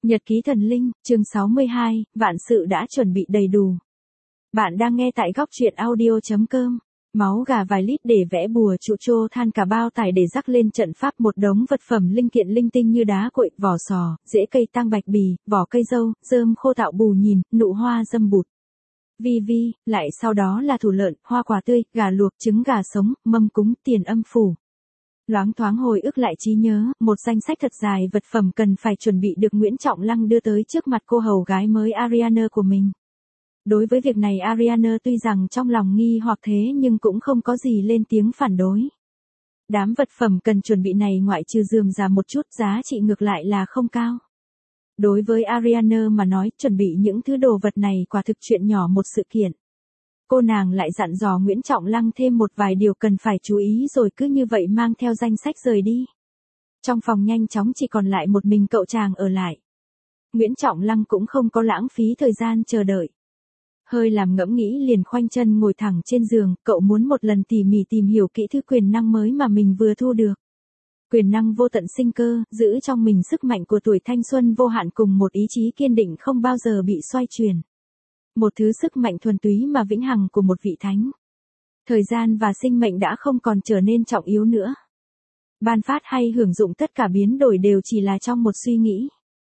Nhật ký thần linh, chương 62, vạn sự đã chuẩn bị đầy đủ. Bạn đang nghe tại góc truyện audio.com. Máu gà vài lít để vẽ bùa trụ trô, than cả bao tải để rắc lên trận pháp, một đống vật phẩm linh kiện linh tinh như đá cội, vỏ sò, rễ cây tang bạch bì, vỏ cây dâu, rơm khô tạo bù nhìn, nụ hoa dâm bụt. Vi, lại sau đó là thủ lợn, hoa quả tươi, gà luộc, trứng gà sống, mâm cúng, tiền âm phủ. Loáng thoáng hồi ức lại trí nhớ, một danh sách thật dài vật phẩm cần phải chuẩn bị được Nguyễn Trọng Lăng đưa tới trước mặt cô hầu gái mới Ariana của mình. Đối với việc này Ariana tuy rằng trong lòng nghi hoặc thế nhưng cũng không có gì lên tiếng phản đối. Đám vật phẩm cần chuẩn bị này ngoại trừ rườm rà một chút, giá trị ngược lại là không cao. Đối với Ariana mà nói, chuẩn bị những thứ đồ vật này quả thực chuyện nhỏ một sự kiện. Cô nàng lại dặn dò Nguyễn Trọng Lăng thêm một vài điều cần phải chú ý rồi cứ như vậy mang theo danh sách rời đi. Trong phòng nhanh chóng chỉ còn lại một mình cậu chàng ở lại. Nguyễn Trọng Lăng cũng không có lãng phí thời gian chờ đợi. Hơi làm ngẫm nghĩ liền khoanh chân ngồi thẳng trên giường, cậu muốn một lần tỉ mỉ tìm hiểu kỹ thứ quyền năng mới mà mình vừa thu được. Quyền năng vô tận sinh cơ, giữ trong mình sức mạnh của tuổi thanh xuân vô hạn cùng một ý chí kiên định không bao giờ bị xoay chuyển. Một thứ sức mạnh thuần túy mà vĩnh hằng của một vị thánh. Thời gian và sinh mệnh đã không còn trở nên trọng yếu nữa. Ban phát hay hưởng dụng tất cả biến đổi đều chỉ là trong một suy nghĩ.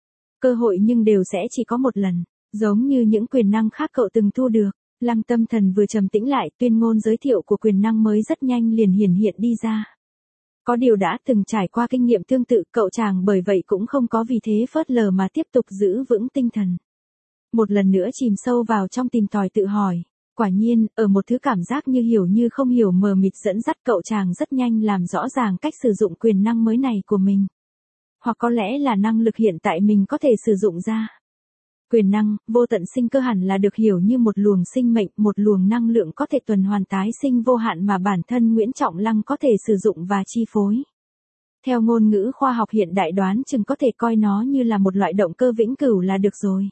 Cơ hội nhưng đều sẽ chỉ có một lần, giống như những quyền năng khác cậu từng thu được. Lăng tâm thần vừa trầm tĩnh lại, tuyên ngôn giới thiệu của quyền năng mới rất nhanh liền hiển hiện đi ra. Có điều đã từng trải qua kinh nghiệm tương tự, cậu chàng bởi vậy cũng không có vì thế phớt lờ mà tiếp tục giữ vững tinh thần. Một lần nữa chìm sâu vào trong tìm tòi tự hỏi. Quả nhiên, ở một thứ cảm giác như không hiểu mờ mịt dẫn dắt, cậu chàng rất nhanh làm rõ ràng cách sử dụng quyền năng mới này của mình. Hoặc có lẽ là năng lực hiện tại mình có thể sử dụng ra. Quyền năng, vô tận sinh cơ hẳn là được hiểu như một luồng sinh mệnh, một luồng năng lượng có thể tuần hoàn tái sinh vô hạn mà bản thân Nguyễn Trọng Lăng có thể sử dụng và chi phối. Theo ngôn ngữ khoa học hiện đại đoán chừng có thể coi nó như là một loại động cơ vĩnh cửu là được rồi.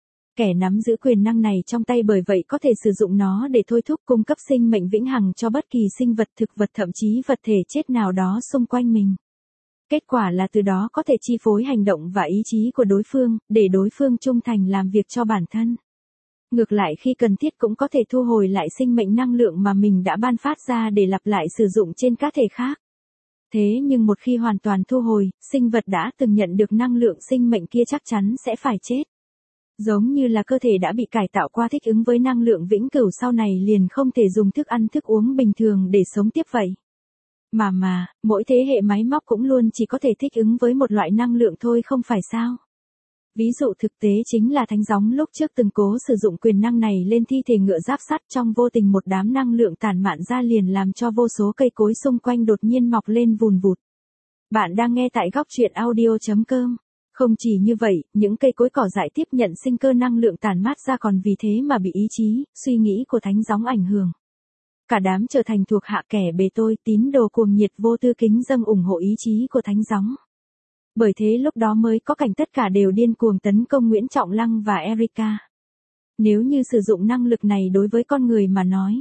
Kẻ nắm giữ quyền năng này trong tay bởi vậy có thể sử dụng nó để thôi thúc cung cấp sinh mệnh vĩnh hằng cho bất kỳ sinh vật, thực vật, thậm chí vật thể chết nào đó xung quanh mình. Kết quả là từ đó có thể chi phối hành động và ý chí của đối phương, để đối phương trung thành làm việc cho bản thân. Ngược lại khi cần thiết cũng có thể thu hồi lại sinh mệnh năng lượng mà mình đã ban phát ra để lặp lại sử dụng trên các thể khác. Thế nhưng một khi hoàn toàn thu hồi, sinh vật đã từng nhận được năng lượng sinh mệnh kia chắc chắn sẽ phải chết. Giống như là cơ thể đã bị cải tạo qua thích ứng với năng lượng vĩnh cửu sau này liền không thể dùng thức ăn thức uống bình thường để sống tiếp vậy. Mà, mỗi thế hệ máy móc cũng luôn chỉ có thể thích ứng với một loại năng lượng thôi không phải sao? Ví dụ thực tế chính là Thánh Gióng lúc trước từng cố sử dụng quyền năng này lên thi thể ngựa giáp sắt, trong vô tình một đám năng lượng tản mạn ra liền làm cho vô số cây cối xung quanh đột nhiên mọc lên vùn vụt. Bạn đang nghe tại góc truyện audio.com. Không chỉ như vậy, những cây cối cỏ dại tiếp nhận sinh cơ năng lượng tản mát ra còn vì thế mà bị ý chí, suy nghĩ của Thánh Gióng ảnh hưởng. Cả đám trở thành thuộc hạ kẻ bề tôi, tín đồ cuồng nhiệt vô tư kính dâng ủng hộ ý chí của Thánh Gióng. Bởi thế lúc đó mới có cảnh tất cả đều điên cuồng tấn công Nguyễn Trọng Lăng và Erika. Nếu như sử dụng năng lực này đối với con người mà nói.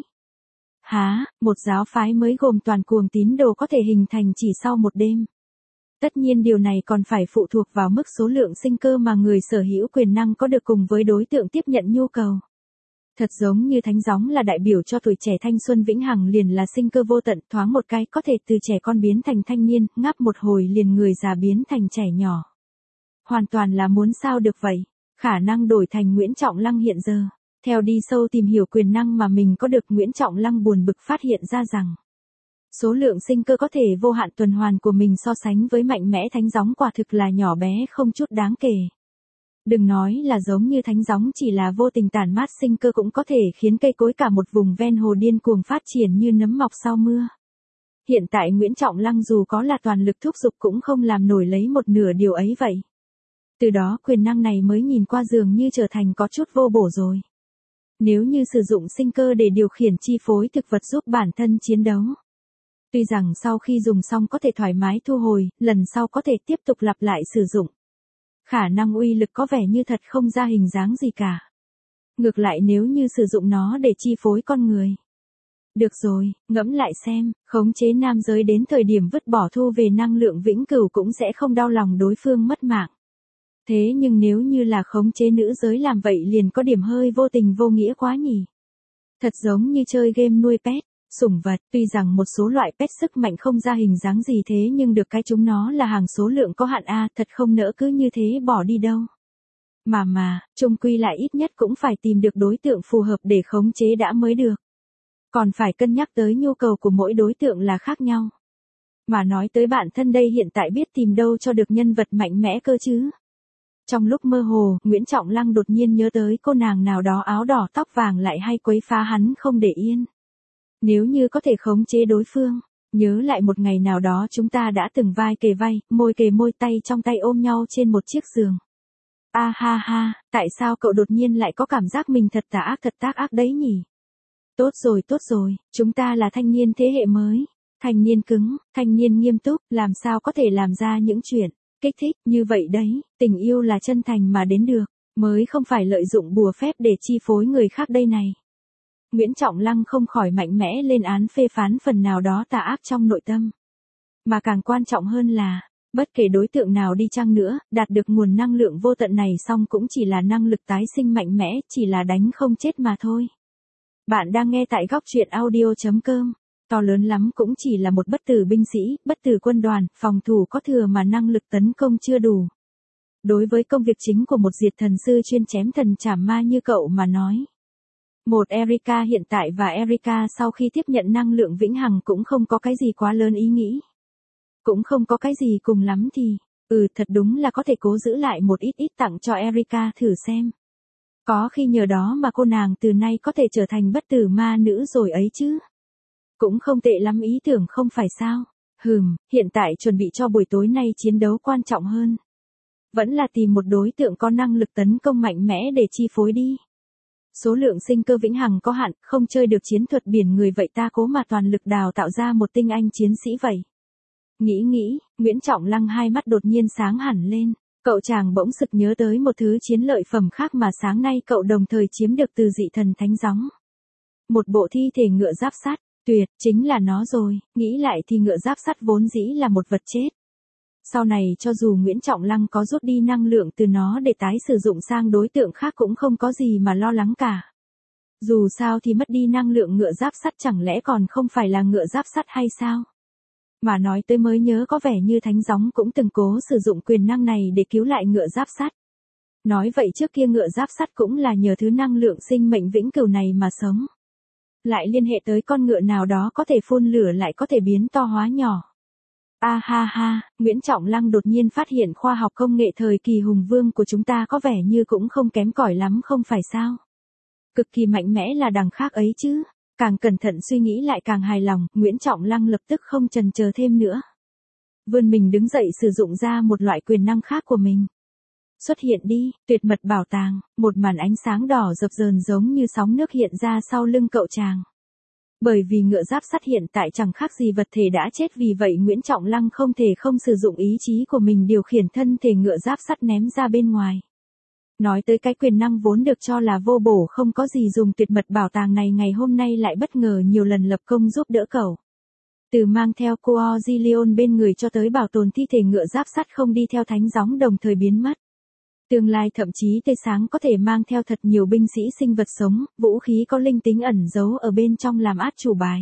Một giáo phái mới gồm toàn cuồng tín đồ có thể hình thành chỉ sau một đêm. Tất nhiên điều này còn phải phụ thuộc vào mức số lượng sinh cơ mà người sở hữu quyền năng có được cùng với đối tượng tiếp nhận nhu cầu. Thật giống như Thánh Gióng là đại biểu cho tuổi trẻ thanh xuân vĩnh hằng liền là sinh cơ vô tận, thoáng một cái có thể từ trẻ con biến thành thanh niên, ngáp một hồi liền người già biến thành trẻ nhỏ. Hoàn toàn là muốn sao được vậy, khả năng đổi thành Nguyễn Trọng Lăng hiện giờ. Theo đi sâu tìm hiểu quyền năng mà mình có được, Nguyễn Trọng Lăng buồn bực phát hiện ra rằng số lượng sinh cơ có thể vô hạn tuần hoàn của mình so sánh với mạnh mẽ Thánh Gióng quả thực là nhỏ bé không chút đáng kể. Đừng nói là giống như Thánh Gióng chỉ là vô tình tản mát sinh cơ cũng có thể khiến cây cối cả một vùng ven hồ điên cuồng phát triển như nấm mọc sau mưa. Hiện tại Nguyễn Trọng Lăng dù có là toàn lực thúc giục cũng không làm nổi lấy một nửa điều ấy vậy. Từ đó quyền năng này mới nhìn qua dường như trở thành có chút vô bổ rồi. Nếu như sử dụng sinh cơ để điều khiển chi phối thực vật giúp bản thân chiến đấu. Tuy rằng sau khi dùng xong có thể thoải mái thu hồi, lần sau có thể tiếp tục lặp lại sử dụng. Khả năng uy lực có vẻ như thật không ra hình dáng gì cả. Ngược lại nếu như sử dụng nó để chi phối con người. Được rồi, ngẫm lại xem, khống chế nam giới đến thời điểm vứt bỏ thu về năng lượng vĩnh cửu cũng sẽ không đau lòng đối phương mất mạng. Thế nhưng nếu như là khống chế nữ giới làm vậy liền có điểm hơi vô tình vô nghĩa quá nhỉ. Thật giống như chơi game nuôi pet, sủng vật, tuy rằng một số loại pet sức mạnh không ra hình dáng gì thế nhưng được cái chúng nó là hàng số lượng có hạn a, thật không nỡ cứ như thế bỏ đi đâu. Mà, chung quy lại ít nhất cũng phải tìm được đối tượng phù hợp để khống chế đã mới được. Còn phải cân nhắc tới nhu cầu của mỗi đối tượng là khác nhau. Mà nói tới bản thân đây hiện tại biết tìm đâu cho được nhân vật mạnh mẽ cơ chứ. Trong lúc mơ hồ, Nguyễn Trọng Lăng đột nhiên nhớ tới cô nàng nào đó áo đỏ tóc vàng lại hay quấy phá hắn không để yên. Nếu như có thể khống chế đối phương, nhớ lại một ngày nào đó chúng ta đã từng vai kề vai, môi kề môi, tay trong tay ôm nhau trên một chiếc giường. A ha ha, tại sao cậu đột nhiên lại có cảm giác mình thật tà ác, thật tác ác đấy nhỉ? Tốt rồi, chúng ta là thanh niên thế hệ mới. Thanh niên cứng, thanh niên nghiêm túc, làm sao có thể làm ra những chuyện kích thích như vậy đấy, tình yêu là chân thành mà đến được, mới không phải lợi dụng bùa phép để chi phối người khác đây này. Nguyễn Trọng Lăng không khỏi mạnh mẽ lên án phê phán phần nào đó tà ác trong nội tâm. Mà càng quan trọng hơn là, bất kể đối tượng nào đi chăng nữa, đạt được nguồn năng lượng vô tận này xong cũng chỉ là năng lực tái sinh mạnh mẽ, chỉ là đánh không chết mà thôi. Bạn đang nghe tại góc truyện audio.com. To lớn lắm cũng chỉ là một bất tử binh sĩ, bất tử quân đoàn, phòng thủ có thừa mà năng lực tấn công chưa đủ. Đối với công việc chính của một diệt thần sư chuyên chém thần trảm ma như cậu mà nói. Một Erika hiện tại và Erika sau khi tiếp nhận năng lượng vĩnh hằng cũng không có cái gì quá lớn ý nghĩ. Cũng không có cái gì cùng lắm thì, thật đúng là có thể cố giữ lại một ít tặng cho Erika thử xem. Có khi nhờ đó mà cô nàng từ nay có thể trở thành bất tử ma nữ rồi ấy chứ. Cũng không tệ lắm ý tưởng không phải sao. Hiện tại chuẩn bị cho buổi tối nay chiến đấu quan trọng hơn. Vẫn là tìm một đối tượng có năng lực tấn công mạnh mẽ để chi phối đi. Số lượng sinh cơ vĩnh hằng có hạn, không chơi được chiến thuật biển người vậy ta cố mà toàn lực đào tạo ra một tinh anh chiến sĩ vậy. Nghĩ, Nguyễn Trọng Lăng hai mắt đột nhiên sáng hẳn lên. Cậu chàng bỗng sực nhớ tới một thứ chiến lợi phẩm khác mà sáng nay cậu đồng thời chiếm được từ dị thần thánh gióng. Một bộ thi thể ngựa giáp sắt, tuyệt, chính là nó rồi, nghĩ lại thì ngựa giáp sắt vốn dĩ là một vật chết. Sau này cho dù Nguyễn Trọng Lăng có rút đi năng lượng từ nó để tái sử dụng sang đối tượng khác cũng không có gì mà lo lắng cả. Dù sao thì mất đi năng lượng ngựa giáp sắt chẳng lẽ còn không phải là ngựa giáp sắt hay sao? Mà nói tới mới nhớ có vẻ như thánh gióng cũng từng cố sử dụng quyền năng này để cứu lại ngựa giáp sắt. Nói vậy trước kia ngựa giáp sắt cũng là nhờ thứ năng lượng sinh mệnh vĩnh cửu này mà sống. Lại liên hệ tới con ngựa nào đó có thể phun lửa lại có thể biến to hóa nhỏ. A ha ha, Nguyễn Trọng Lăng đột nhiên phát hiện khoa học công nghệ thời kỳ hùng vương của chúng ta có vẻ như cũng không kém cỏi lắm không phải sao? Cực kỳ mạnh mẽ là đằng khác ấy chứ. Càng cẩn thận suy nghĩ lại càng hài lòng, Nguyễn Trọng Lăng lập tức không chần chờ thêm nữa. Vươn mình đứng dậy sử dụng ra một loại quyền năng khác của mình. Xuất hiện đi, tuyệt mật bảo tàng, một màn ánh sáng đỏ dập dờn giống như sóng nước hiện ra sau lưng cậu chàng. Bởi vì ngựa giáp sắt hiện tại chẳng khác gì vật thể đã chết vì vậy Nguyễn Trọng Lăng không thể không sử dụng ý chí của mình điều khiển thân thể ngựa giáp sắt ném ra bên ngoài. Nói tới cái quyền năng vốn được cho là vô bổ không có gì dùng tuyệt mật bảo tàng này ngày hôm nay lại bất ngờ nhiều lần lập công giúp đỡ cậu. Từ mang theo cô Ozilion bên người cho tới bảo tồn thi thể ngựa giáp sắt không đi theo thánh gióng đồng thời biến mất. Tương lai thậm chí tươi sáng có thể mang theo thật nhiều binh sĩ sinh vật sống, vũ khí có linh tính ẩn giấu ở bên trong làm át chủ bài.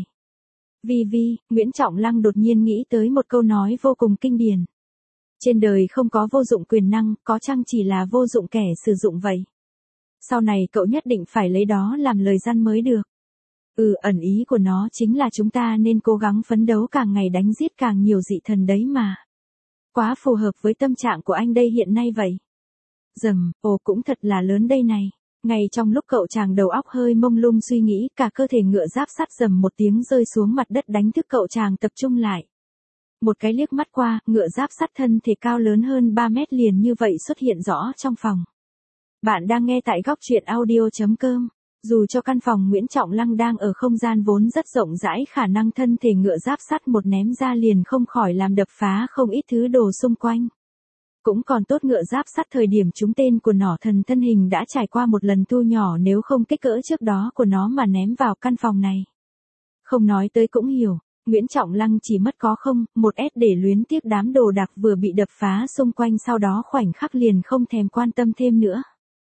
Nguyễn Trọng Lăng đột nhiên nghĩ tới một câu nói vô cùng kinh điển. Trên đời không có vô dụng quyền năng, có chăng chỉ là vô dụng kẻ sử dụng vậy. Sau này cậu nhất định phải lấy đó làm lời răn mới được. Ẩn ý của nó chính là chúng ta nên cố gắng phấn đấu càng ngày đánh giết càng nhiều dị thần đấy mà. Quá phù hợp với tâm trạng của anh đây hiện nay vậy. Cũng thật là lớn đây này. Ngay trong lúc cậu chàng đầu óc hơi mông lung suy nghĩ cả cơ thể ngựa giáp sắt rầm một tiếng rơi xuống mặt đất đánh thức cậu chàng tập trung lại. Một cái liếc mắt qua, ngựa giáp sắt thân thể cao lớn hơn 3 mét liền như vậy xuất hiện rõ trong phòng. Bạn đang nghe tại góc truyện audio.com. Dù cho căn phòng Nguyễn Trọng Lăng đang ở không gian vốn rất rộng rãi khả năng thân thể ngựa giáp sắt một ném ra liền không khỏi làm đập phá không ít thứ đồ xung quanh. Cũng còn tốt ngựa giáp sắt thời điểm trúng tên của nỏ thần thân hình đã trải qua một lần thu nhỏ nếu không kích cỡ trước đó của nó mà ném vào căn phòng này. Không nói tới cũng hiểu, Nguyễn Trọng Lăng chỉ mất có 1S để luyến tiếc đám đồ đạc vừa bị đập phá xung quanh, sau đó khoảnh khắc liền không thèm quan tâm thêm nữa.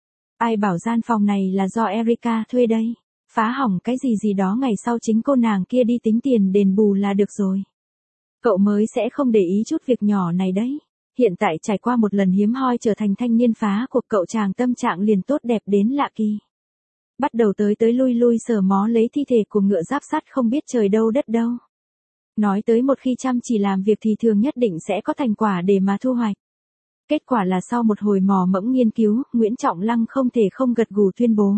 Ai bảo gian phòng này là do Erica thuê đây, phá hỏng cái gì đó ngày sau chính cô nàng kia đi tính tiền đền bù là được rồi. Cậu mới sẽ không để ý chút việc nhỏ này đấy. Hiện tại trải qua một lần hiếm hoi trở thành thanh niên phá cuộc, cậu chàng tâm trạng liền tốt đẹp đến lạ kỳ. Bắt đầu tới lui sờ mó lấy thi thể của ngựa giáp sắt không biết trời đâu đất đâu. Nói tới một khi chăm chỉ làm việc thì thường nhất định sẽ có thành quả để mà thu hoạch. Kết quả là sau một hồi mò mẫm nghiên cứu, Nguyễn Trọng Lăng không thể không gật gù tuyên bố.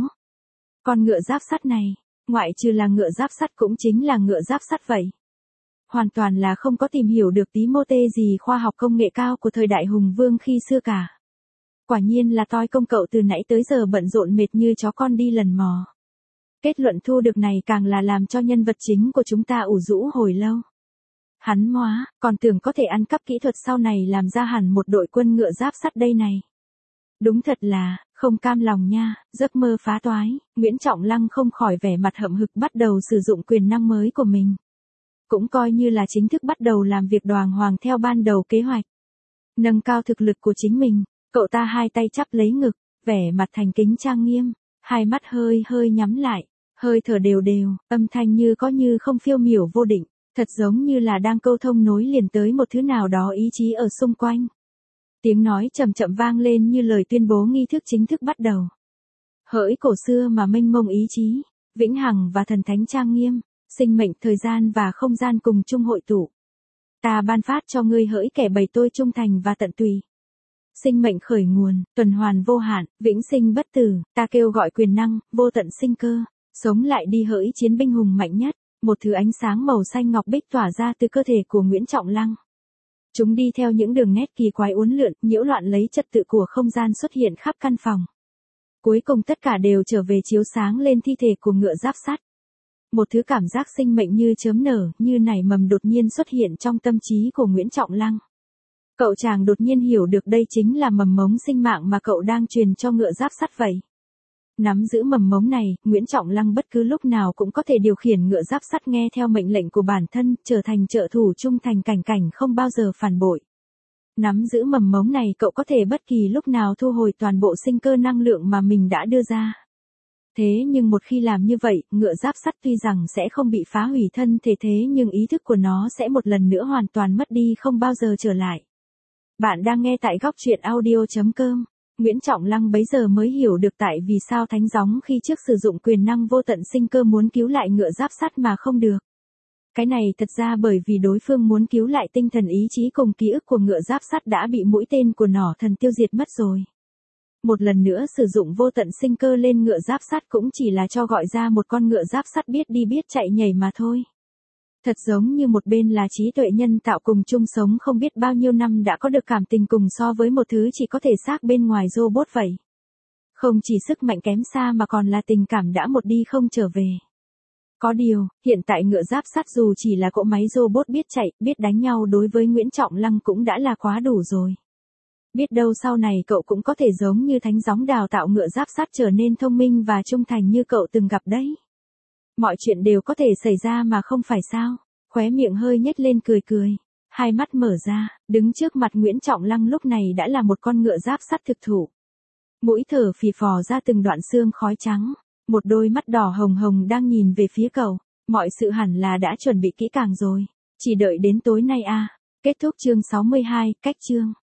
Con ngựa giáp sắt này, ngoại trừ là ngựa giáp sắt cũng chính là ngựa giáp sắt vậy. Hoàn toàn là không có tìm hiểu được tí mô tê gì khoa học công nghệ cao của thời đại hùng vương khi xưa cả. Quả nhiên là toi công cậu từ nãy tới giờ bận rộn mệt như chó con đi lần mò. Kết luận thu được này càng là làm cho nhân vật chính của chúng ta ủ rũ hồi lâu. Hắn móa, còn tưởng có thể ăn cắp kỹ thuật sau này làm ra hẳn một đội quân ngựa giáp sắt đây này. Đúng thật là, không cam lòng nha, giấc mơ phá toái, Nguyễn Trọng Lăng không khỏi vẻ mặt hậm hực bắt đầu sử dụng quyền năng mới của mình. Cũng coi như là chính thức bắt đầu làm việc đoàng hoàng theo ban đầu kế hoạch. Nâng cao thực lực của chính mình, cậu ta hai tay chắp lấy ngực, vẻ mặt thành kính trang nghiêm, hai mắt hơi nhắm lại, hơi thở đều, âm thanh như có như không phiêu miểu vô định, thật giống như là đang câu thông nối liền tới một thứ nào đó ý chí ở xung quanh. Tiếng nói chậm chậm vang lên như lời tuyên bố nghi thức chính thức bắt đầu. Hỡi cổ xưa mà mênh mông ý chí, vĩnh hằng và thần thánh trang nghiêm, sinh mệnh, thời gian và không gian cùng chung hội tụ. Ta ban phát cho ngươi hỡi kẻ bày tôi trung thành và tận tùy. Sinh mệnh khởi nguồn, tuần hoàn vô hạn, vĩnh sinh bất tử, ta kêu gọi quyền năng, vô tận sinh cơ, sống lại đi hỡi chiến binh hùng mạnh nhất. Một thứ ánh sáng màu xanh ngọc bích tỏa ra từ cơ thể của Nguyễn Trọng Lăng. Chúng đi theo những đường nét kỳ quái uốn lượn, nhiễu loạn lấy trật tự của không gian xuất hiện khắp căn phòng. Cuối cùng tất cả đều trở về chiếu sáng lên thi thể của ngựa giáp sắt. Một thứ cảm giác sinh mệnh như chớm nở, như nảy mầm đột nhiên xuất hiện trong tâm trí của Nguyễn Trọng Lăng. Cậu chàng đột nhiên hiểu được đây chính là mầm mống sinh mạng mà cậu đang truyền cho ngựa giáp sắt vậy. Nắm giữ mầm mống này, Nguyễn Trọng Lăng bất cứ lúc nào cũng có thể điều khiển ngựa giáp sắt nghe theo mệnh lệnh của bản thân, trở thành trợ thủ trung thành cảnh không bao giờ phản bội. Nắm giữ mầm mống này cậu có thể bất kỳ lúc nào thu hồi toàn bộ sinh cơ năng lượng mà mình đã đưa ra. Thế nhưng một khi làm như vậy, ngựa giáp sắt tuy rằng sẽ không bị phá hủy thân thể thế nhưng ý thức của nó sẽ một lần nữa hoàn toàn mất đi không bao giờ trở lại. Bạn đang nghe tại góc truyện audio.com. Nguyễn Trọng Lăng bấy giờ mới hiểu được tại vì sao Thánh Gióng khi trước sử dụng quyền năng vô tận sinh cơ muốn cứu lại ngựa giáp sắt mà không được. Cái này thật ra bởi vì đối phương muốn cứu lại tinh thần ý chí cùng ký ức của ngựa giáp sắt đã bị mũi tên của nỏ thần tiêu diệt mất rồi. Một lần nữa sử dụng vô tận sinh cơ lên ngựa giáp sắt cũng chỉ là cho gọi ra một con ngựa giáp sắt biết đi biết chạy nhảy mà thôi. Thật giống như một bên là trí tuệ nhân tạo cùng chung sống không biết bao nhiêu năm đã có được cảm tình cùng so với một thứ chỉ có thể xác bên ngoài robot vậy. Không chỉ sức mạnh kém xa mà còn là tình cảm đã một đi không trở về. Có điều, hiện tại ngựa giáp sắt dù chỉ là cỗ máy robot biết chạy, biết đánh nhau đối với Nguyễn Trọng Lăng cũng đã là quá đủ rồi. Biết đâu sau này cậu cũng có thể giống như Thánh Gióng đào tạo ngựa giáp sắt trở nên thông minh và trung thành như cậu từng gặp đấy. Mọi chuyện đều có thể xảy ra mà không phải sao. Khóe miệng hơi nhếch lên cười. Hai mắt mở ra, đứng trước mặt Nguyễn Trọng Lăng lúc này đã là một con ngựa giáp sắt thực thụ. Mũi thở phì phò ra từng đoạn xương khói trắng. Một đôi mắt đỏ hồng đang nhìn về phía cậu. Mọi sự hẳn là đã chuẩn bị kỹ càng rồi. Chỉ đợi đến tối nay à. Kết thúc chương 62, cách chương.